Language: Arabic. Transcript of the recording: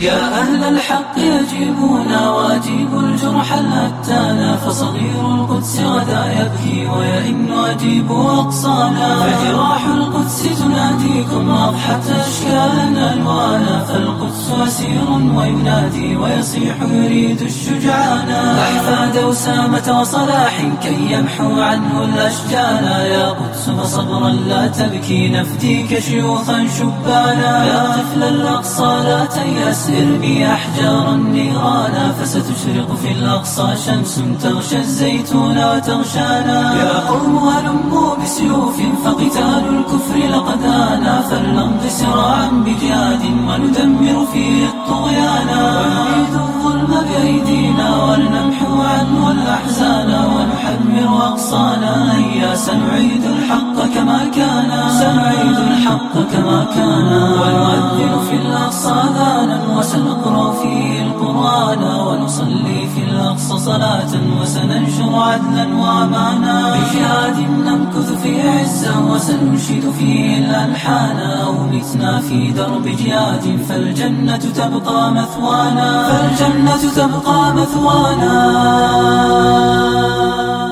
يا أهل الحق يجيبونا واجيبوا الجرح الأتانا، فصغير القدس غدا يبكي ويئن أجيبوا أقصانا، فجراح القدس تناديكم أضحت أشكالا ألوانا، فالقدس أسير وينادي ويصيح يريد الشجعانا، أحفاد أسامة وصلاح كي يمحو عنه الأشجانا، يا قدس فصبرا لا تبكي نفديك شيوخا شبانا، يا طفل الأقصى لا تيأس ارمي أحجار النيران، فستشرق في الأقصى شمس تغشى الزيتون وتغشانا، يا قوم هلموا بسيوف فقتال الكفر لقد آنا، فلنمضي سراعا بجهاد وندمر فيه الطغيانا، ونعيد الظلم بأيدينا ولنمحو عنه الأحزان، ونحمر أقصانا هيا سنعيد الحق كما كان، سنعيد الحق كما كان، ونؤذن في الأقصى أذانا وسنقرأ فيه القرآن، ونصلي في الأقصى صلاة وسننشر عدلا وأمانا، بجهاد نمكث في عزة وسننشد فيه الألحان، أو متنا في درب جهاد فالجنة تبقى مثوانا، فالجنة تبقى مثوانا.